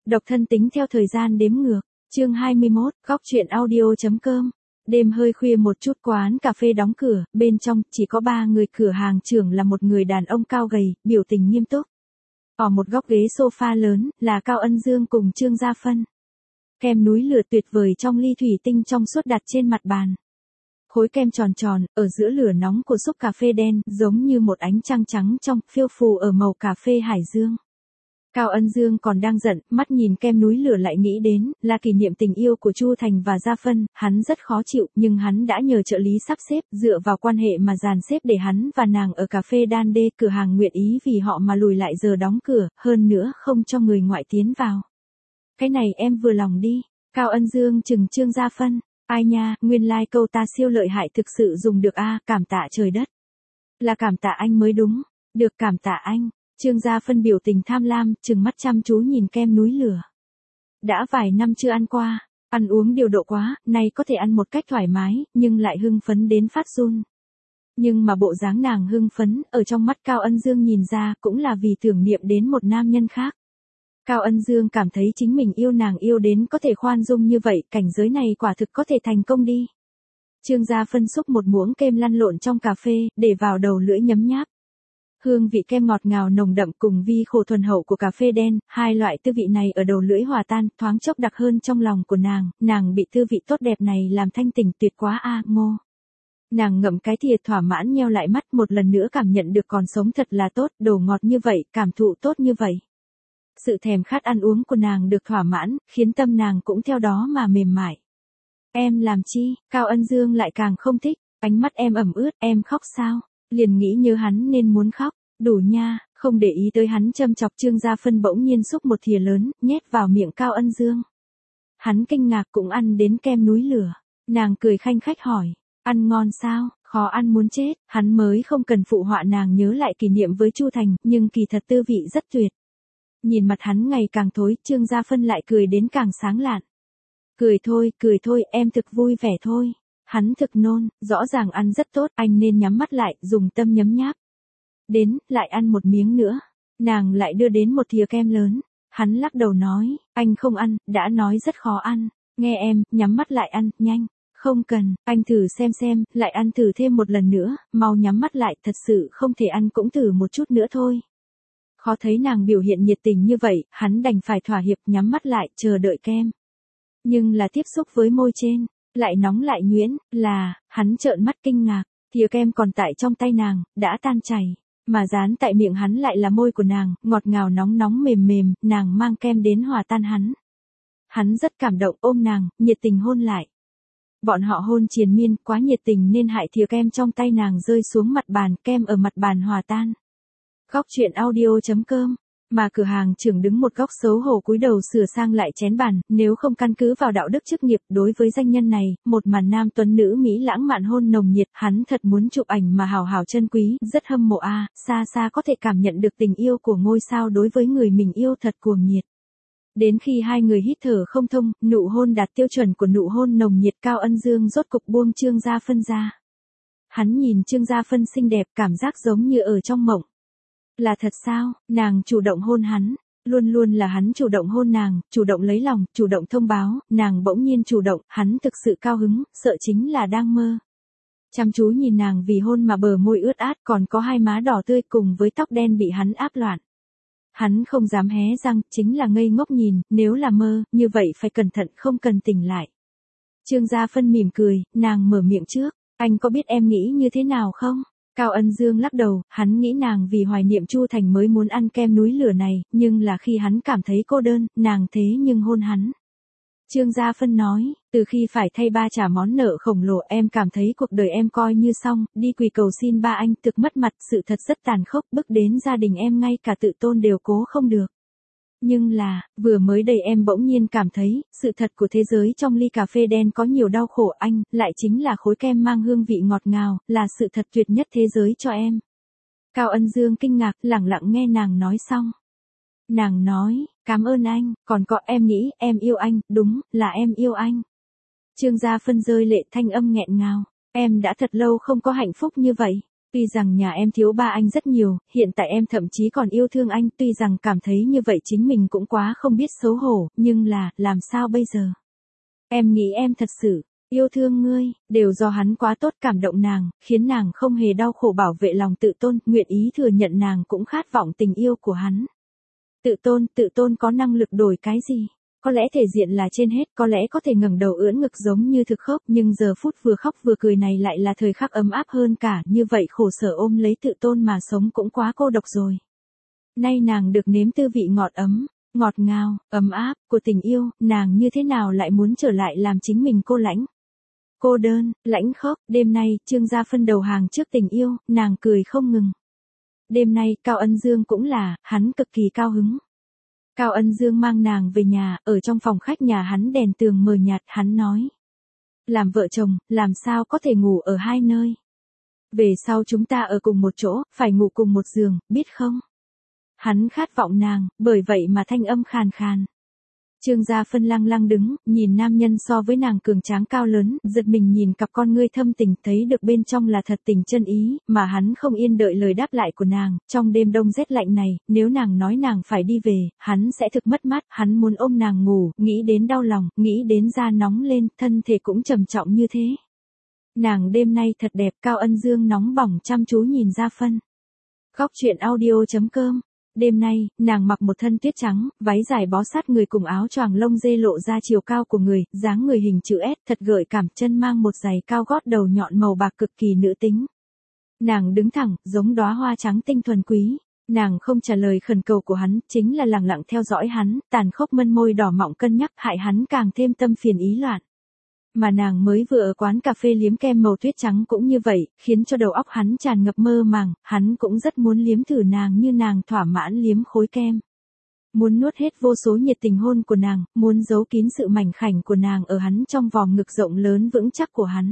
Độc thân tính theo thời gian đếm ngược. Chương 21, góc truyện audio.com. Đêm hơi khuya một chút, quán cà phê đóng cửa, bên trong chỉ có 3 người, cửa hàng trưởng là một người đàn ông cao gầy, biểu tình nghiêm túc. Ở một góc ghế sofa lớn, là Cao Ân Dương cùng Trương Gia Phân. Kem núi lửa tuyệt vời trong ly thủy tinh trong suốt đặt trên mặt bàn. Khối kem tròn tròn, ở giữa lửa nóng của xúc cà phê đen, giống như một ánh trăng trắng trong, phiêu phù ở màu cà phê hải dương. Cao Ân Dương còn đang giận, mắt nhìn kem núi lửa lại nghĩ đến, là kỷ niệm tình yêu của Chu Thành và Gia Phân, hắn rất khó chịu, nhưng hắn đã nhờ trợ lý sắp xếp, dựa vào quan hệ mà dàn xếp để hắn và nàng ở cà phê Đan Đê, cửa hàng nguyện ý vì họ mà lùi lại giờ đóng cửa, hơn nữa không cho người ngoại tiến vào. Cái này em vừa lòng đi. Cao Ân Dương chừng Trương Gia Phân. Ai nha, nguyên lai câu ta siêu lợi hại thực sự dùng được a, cảm tạ trời đất. Là cảm tạ anh mới đúng. Được, cảm tạ anh. Trương Gia Phân biểu tình tham lam, trừng mắt chăm chú nhìn kem núi lửa. Đã vài năm chưa ăn qua, ăn uống điều độ quá, nay có thể ăn một cách thoải mái, nhưng lại hưng phấn đến phát run. Nhưng mà bộ dáng nàng hưng phấn, ở trong mắt Cao Ân Dương nhìn ra, cũng là vì tưởng niệm đến một nam nhân khác. Cao Ân Dương cảm thấy chính mình yêu nàng yêu đến có thể khoan dung như vậy, cảnh giới này quả thực có thể thành công đi. Trương Gia Phân xúc một muỗng kem lăn lộn trong cà phê, để vào đầu lưỡi nhấm nháp. Hương vị kem ngọt ngào nồng đậm cùng vi khổ thuần hậu của cà phê đen, hai loại tư vị này ở đầu lưỡi hòa tan, thoáng chốc đặc hơn trong lòng của nàng bị tư vị tốt đẹp này làm thanh tỉnh tuyệt quá a, ngô. Nàng ngậm cái thìa thỏa mãn nheo lại mắt, một lần nữa cảm nhận được còn sống thật là tốt, đồ ngọt như vậy, cảm thụ tốt như vậy. Sự thèm khát ăn uống của nàng được thỏa mãn, khiến tâm nàng cũng theo đó mà mềm mại. Em làm chi? Cao Ân Dương lại càng không thích, ánh mắt em ẩm ướt, em khóc sao? Liền nghĩ nhớ hắn nên muốn khóc, đủ nha, không để ý tới hắn châm chọc. Trương Gia Phân bỗng nhiên xúc một thìa lớn, nhét vào miệng Cao Ân Dương. Hắn kinh ngạc cũng ăn đến kem núi lửa, nàng cười khanh khách hỏi, ăn ngon sao, khó ăn muốn chết, hắn mới không cần phụ họa nàng nhớ lại kỷ niệm với Chu Thành, nhưng kỳ thật tư vị rất tuyệt. Nhìn mặt hắn ngày càng thối, Trương Gia Phân lại cười đến càng sáng lạn. Cười thôi, em thực vui vẻ thôi. Hắn thực nôn, rõ ràng ăn rất tốt, anh nên nhắm mắt lại, dùng tâm nhấm nháp. Đến, lại ăn một miếng nữa. Nàng lại đưa đến một thìa kem lớn. Hắn lắc đầu nói, anh không ăn, đã nói rất khó ăn. Nghe em, nhắm mắt lại ăn, nhanh. Không cần, anh thử xem, lại ăn thử thêm một lần nữa, mau nhắm mắt lại, thật sự không thể ăn cũng thử một chút nữa thôi. Khó thấy nàng biểu hiện nhiệt tình như vậy, hắn đành phải thỏa hiệp nhắm mắt lại, chờ đợi kem. Nhưng là tiếp xúc với môi trên, lại nóng lại nhuyễn, hắn trợn mắt kinh ngạc, thìa kem còn tại trong tay nàng, đã tan chảy, mà dán tại miệng hắn lại là môi của nàng, ngọt ngào nóng nóng mềm mềm, nàng mang kem đến hòa tan hắn. Hắn rất cảm động, ôm nàng, nhiệt tình hôn lại. Bọn họ hôn triền miên, quá nhiệt tình nên hại thìa kem trong tay nàng rơi xuống mặt bàn, kem ở mặt bàn hòa tan. Góc truyện audio.com. Mà cửa hàng trưởng đứng một góc xấu hổ cúi đầu sửa sang lại chén bàn, nếu không căn cứ vào đạo đức chức nghiệp, đối với danh nhân này, một màn nam tuấn nữ Mỹ lãng mạn hôn nồng nhiệt, hắn thật muốn chụp ảnh mà hào hào chân quý, rất hâm mộ a, xa xa có thể cảm nhận được tình yêu của ngôi sao đối với người mình yêu thật cuồng nhiệt. Đến khi hai người hít thở không thông, nụ hôn đạt tiêu chuẩn của nụ hôn nồng nhiệt, Cao Ân Dương rốt cục buông Trương Gia Phân ra. Hắn nhìn Trương Gia Phân xinh đẹp, cảm giác giống như ở trong mộng. Là thật sao, nàng chủ động hôn hắn, luôn luôn là hắn chủ động hôn nàng, chủ động lấy lòng, chủ động thông báo, nàng bỗng nhiên chủ động, hắn thực sự cao hứng, sợ chính là đang mơ. Chăm chú nhìn nàng vì hôn mà bờ môi ướt át, còn có hai má đỏ tươi cùng với tóc đen bị hắn áp loạn. Hắn không dám hé răng, chính là ngây ngốc nhìn, nếu là mơ, như vậy phải cẩn thận, không cần tỉnh lại. Trương Gia Phân mỉm cười, nàng mở miệng trước, anh có biết em nghĩ như thế nào không? Cao Ân Dương lắc đầu, hắn nghĩ nàng vì hoài niệm Chu Thành mới muốn ăn kem núi lửa này, nhưng là khi hắn cảm thấy cô đơn, nàng thế nhưng hôn hắn. Trương Gia Phân nói, từ khi phải thay ba trả món nợ khổng lồ, em cảm thấy cuộc đời em coi như xong, đi quỳ cầu xin ba anh, thực mất mặt, sự thật rất tàn khốc, bức đến gia đình em ngay cả tự tôn đều cố không được. Nhưng là, vừa mới đây em bỗng nhiên cảm thấy, sự thật của thế giới trong ly cà phê đen có nhiều đau khổ, anh, lại chính là khối kem mang hương vị ngọt ngào, là sự thật tuyệt nhất thế giới cho em. Cao Ân Dương kinh ngạc, lẳng lặng nghe nàng nói xong. Nàng nói, cảm ơn anh, còn có em nghĩ, em yêu anh, đúng, là em yêu anh. Trương Gia Phân rơi lệ, thanh âm nghẹn ngào, em đã thật lâu không có hạnh phúc như vậy. Tuy rằng nhà em thiếu ba anh rất nhiều, hiện tại em thậm chí còn yêu thương anh, tuy rằng cảm thấy như vậy chính mình cũng quá không biết xấu hổ, nhưng là, làm sao bây giờ? Em nghĩ em thật sự yêu thương ngươi, đều do hắn quá tốt cảm động nàng, khiến nàng không hề đau khổ bảo vệ lòng tự tôn, nguyện ý thừa nhận nàng cũng khát vọng tình yêu của hắn. Tự tôn có năng lực đổi cái gì? Có lẽ thể diện là trên hết, có lẽ có thể ngẩng đầu ưỡn ngực giống như thực khóc, nhưng giờ phút vừa khóc vừa cười này lại là thời khắc ấm áp hơn cả, như vậy khổ sở ôm lấy tự tôn mà sống cũng quá cô độc rồi. Nay nàng được nếm tư vị ngọt ngào, ấm áp, của tình yêu, nàng như thế nào lại muốn trở lại làm chính mình cô lãnh. Cô đơn, lãnh khóc, đêm nay, Trương Gia Phân đầu hàng trước tình yêu, nàng cười không ngừng. Đêm nay, Cao Ân Dương cũng là, hắn cực kỳ cao hứng. Cao Ân Dương mang nàng về nhà, ở trong phòng khách nhà hắn đèn tường mờ nhạt, hắn nói. Làm vợ chồng, làm sao có thể ngủ ở hai nơi. Về sau chúng ta ở cùng một chỗ, phải ngủ cùng một giường, biết không? Hắn khát vọng nàng, bởi vậy mà thanh âm khàn khàn. Trương Gia Phân lăng lăng đứng, nhìn nam nhân so với nàng cường tráng cao lớn, giật mình nhìn cặp con ngươi thâm tình, thấy được bên trong là thật tình chân ý, mà hắn không yên đợi lời đáp lại của nàng, trong đêm đông rét lạnh này, nếu nàng nói nàng phải đi về, hắn sẽ thực mất mát, hắn muốn ôm nàng ngủ, nghĩ đến đau lòng, nghĩ đến da nóng lên, thân thể cũng trầm trọng như thế. Nàng đêm nay thật đẹp, Cao Ân Dương nóng bỏng chăm chú nhìn Gia Phân. Góc truyện audio.com. Đêm nay, nàng mặc một thân tuyết trắng, váy dài bó sát người cùng áo choàng lông dê lộ ra chiều cao của người, dáng người hình chữ S, thật gợi cảm, chân mang một giày cao gót đầu nhọn màu bạc cực kỳ nữ tính. Nàng đứng thẳng, giống đóa hoa trắng tinh thuần quý. Nàng không trả lời khẩn cầu của hắn, chính là lặng lặng theo dõi hắn, tàn khốc mân môi đỏ mọng cân nhắc hại hắn càng thêm tâm phiền ý loạn. Mà nàng mới vừa ở quán cà phê liếm kem màu tuyết trắng cũng như vậy, khiến cho đầu óc hắn tràn ngập mơ màng, hắn cũng rất muốn liếm thử nàng như nàng thỏa mãn liếm khối kem. Muốn nuốt hết vô số nhiệt tình hôn của nàng, muốn giấu kín sự mảnh khảnh của nàng ở hắn trong vòng ngực rộng lớn vững chắc của hắn.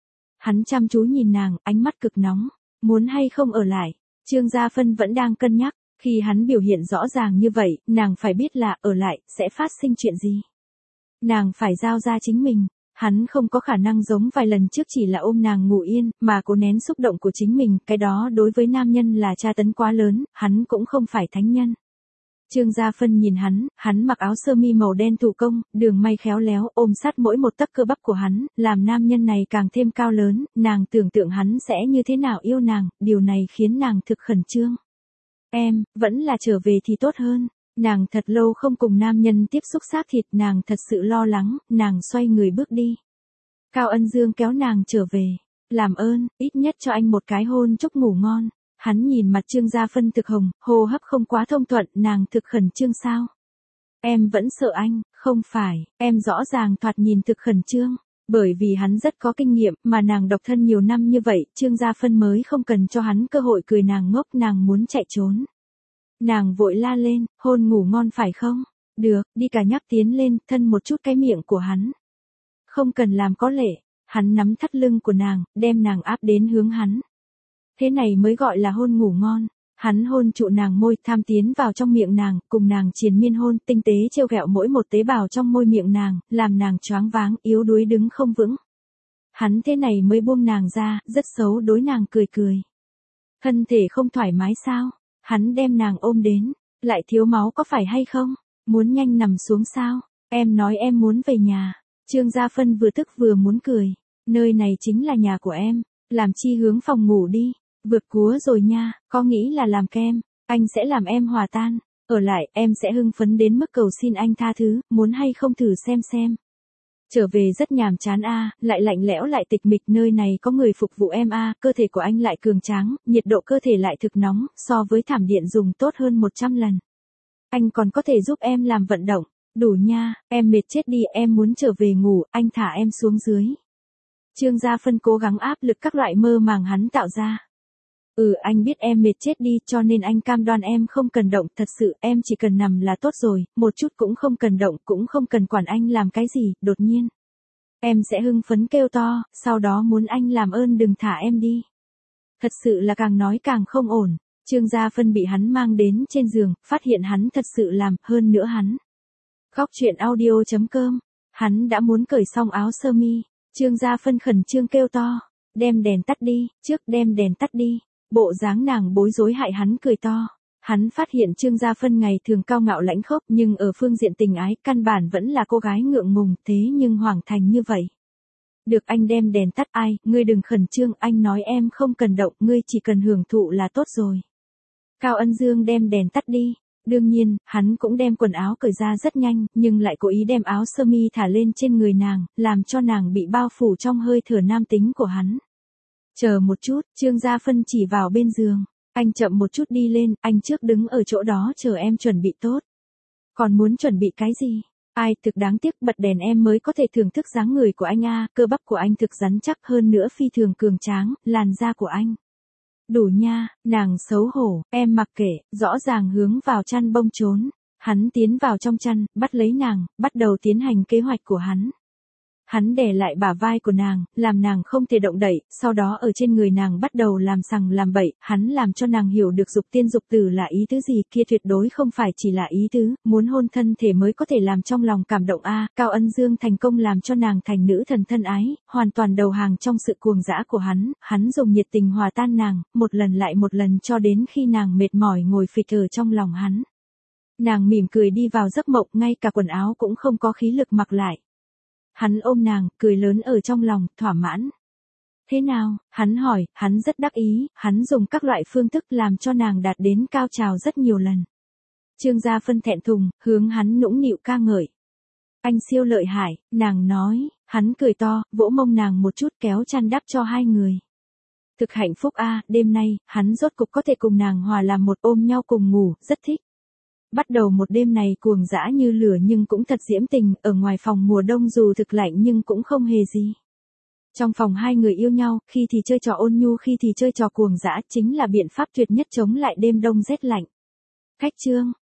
Hắn chăm chú nhìn nàng, ánh mắt cực nóng, muốn hay không ở lại. Trương Gia Phân vẫn đang cân nhắc, khi hắn biểu hiện rõ ràng như vậy, nàng phải biết là ở lại, sẽ phát sinh chuyện gì. Nàng phải giao ra chính mình. Hắn không có khả năng giống vài lần trước chỉ là ôm nàng ngủ yên, mà cố nén xúc động của chính mình, cái đó đối với nam nhân là tra tấn quá lớn, hắn cũng không phải thánh nhân. Trương Gia Phân nhìn hắn mặc áo sơ mi màu đen thủ công, đường may khéo léo, ôm sát mỗi một tấc cơ bắp của hắn, làm nam nhân này càng thêm cao lớn, nàng tưởng tượng hắn sẽ như thế nào yêu nàng, điều này khiến nàng thực khẩn trương. Em, vẫn là trở về thì tốt hơn. Nàng thật lâu không cùng nam nhân tiếp xúc xác thịt, nàng thật sự lo lắng, nàng xoay người bước đi. Cao Ân Dương kéo nàng trở về. Làm ơn, ít nhất cho anh một cái hôn chúc ngủ ngon. Hắn nhìn mặt Trương Gia Phân thực hồng, hô hấp không quá thông thuận, nàng thực khẩn trương sao? Em vẫn sợ anh, không phải, em rõ ràng thoạt nhìn thực khẩn trương. Bởi vì hắn rất có kinh nghiệm, mà nàng độc thân nhiều năm như vậy, Trương Gia Phân mới không cần cho hắn cơ hội cười nàng ngốc, nàng muốn chạy trốn. Nàng vội la lên, hôn ngủ ngon phải không? Được, đi cả nhắc tiến lên, thân một chút cái miệng của hắn. Không cần làm có lệ, hắn nắm thắt lưng của nàng, đem nàng áp đến hướng hắn. Thế này mới gọi là hôn ngủ ngon. Hắn hôn trụ nàng môi, tham tiến vào trong miệng nàng, cùng nàng triền miên hôn, tinh tế trêu ghẹo mỗi một tế bào trong môi miệng nàng, làm nàng choáng váng, yếu đuối đứng không vững. Hắn thế này mới buông nàng ra, rất xấu đối nàng cười cười. Thân thể không thoải mái sao? Hắn đem nàng ôm đến, lại thiếu máu có phải hay không? Muốn nhanh nằm xuống sao? Em nói em muốn về nhà. Trương Gia Phân vừa tức vừa muốn cười. Nơi này chính là nhà của em, làm chi hướng phòng ngủ đi. Vượt cúa rồi nha, có nghĩ là làm kem, anh sẽ làm em hòa tan. Ở lại, em sẽ hưng phấn đến mức cầu xin anh tha thứ, muốn hay không thử xem. Trở về rất nhàm chán a, lại lạnh lẽo lại tịch mịch, nơi này có người phục vụ em a, cơ thể của anh lại cường tráng, nhiệt độ cơ thể lại thực nóng, so với thảm điện dùng tốt hơn 100 lần. Anh còn có thể giúp em làm vận động, đủ nha, em mệt chết đi, em muốn trở về ngủ, anh thả em xuống dưới. Trương Gia Phân cố gắng áp lực các loại mơ màng hắn tạo ra. Anh biết em mệt chết đi, cho nên anh cam đoan em không cần động, thật sự, em chỉ cần nằm là tốt rồi, một chút cũng không cần động, cũng không cần quản anh làm cái gì, đột nhiên. Em sẽ hưng phấn kêu to, sau đó muốn anh làm ơn đừng thả em đi. Thật sự là càng nói càng không ổn. Trương Gia Phân bị hắn mang đến trên giường, phát hiện hắn thật sự làm, hơn nữa hắn. Góc truyện audio.com, hắn đã muốn cởi xong áo sơ mi. Trương Gia Phân khẩn trương kêu to, đem đèn tắt đi, trước đem đèn tắt đi. Bộ dáng nàng bối rối hại hắn cười to. Hắn phát hiện Trương Gia Phân ngày thường cao ngạo lãnh khốc nhưng ở phương diện tình ái căn bản vẫn là cô gái ngượng ngùng thế nhưng Hoàng Thành như vậy. Được anh đem đèn tắt ai, ngươi đừng khẩn trương, anh nói em không cần động, ngươi chỉ cần hưởng thụ là tốt rồi. Cao Ân Dương đem đèn tắt đi. Đương nhiên, hắn cũng đem quần áo cởi ra rất nhanh, nhưng lại cố ý đem áo sơ mi thả lên trên người nàng, làm cho nàng bị bao phủ trong hơi thở nam tính của hắn. Chờ một chút, Trương Gia Phân chỉ vào bên giường. Anh chậm một chút đi lên, anh trước đứng ở chỗ đó chờ em chuẩn bị tốt. Còn muốn chuẩn bị cái gì? Ai, thực đáng tiếc, bật đèn em mới có thể thưởng thức dáng người của anh a, cơ bắp của anh thực rắn chắc hơn nữa phi thường cường tráng, làn da của anh. Đủ nha, nàng xấu hổ, em mặc kệ, rõ ràng hướng vào chăn bông trốn. Hắn tiến vào trong chăn, bắt lấy nàng, bắt đầu tiến hành kế hoạch của hắn. Hắn đè lại bả vai của nàng, làm nàng không thể động đậy, sau đó ở trên người nàng bắt đầu làm sằng làm bậy, hắn làm cho nàng hiểu được dục tiên dục tử là ý tứ gì, kia tuyệt đối không phải chỉ là ý tứ, muốn hôn thân thể mới có thể làm trong lòng cảm động a. Cao Ân Dương thành công làm cho nàng thành nữ thần thân ái, hoàn toàn đầu hàng trong sự cuồng dã của hắn dùng nhiệt tình hòa tan nàng, một lần lại một lần cho đến khi nàng mệt mỏi ngồi phịch ở trong lòng hắn. Nàng mỉm cười đi vào giấc mộng, ngay cả quần áo cũng không có khí lực mặc lại. Hắn ôm nàng, cười lớn ở trong lòng, thỏa mãn. Thế nào? Hắn hỏi, hắn rất đắc ý, hắn dùng các loại phương thức làm cho nàng đạt đến cao trào rất nhiều lần. Trương Gia Phân thẹn thùng, hướng hắn nũng nịu ca ngợi. Anh siêu lợi hại, nàng nói, hắn cười to, vỗ mông nàng một chút kéo chăn đắp cho hai người. Thực hạnh phúc a, đêm nay, hắn rốt cục có thể cùng nàng hòa làm một, ôm nhau cùng ngủ, rất thích. Bắt đầu một đêm này cuồng dã như lửa nhưng cũng thật diễm tình, ở ngoài phòng mùa đông dù thực lạnh nhưng cũng không hề gì. Trong phòng hai người yêu nhau, khi thì chơi trò ôn nhu khi thì chơi trò cuồng dã, chính là biện pháp tuyệt nhất chống lại đêm đông rét lạnh. Khách trương,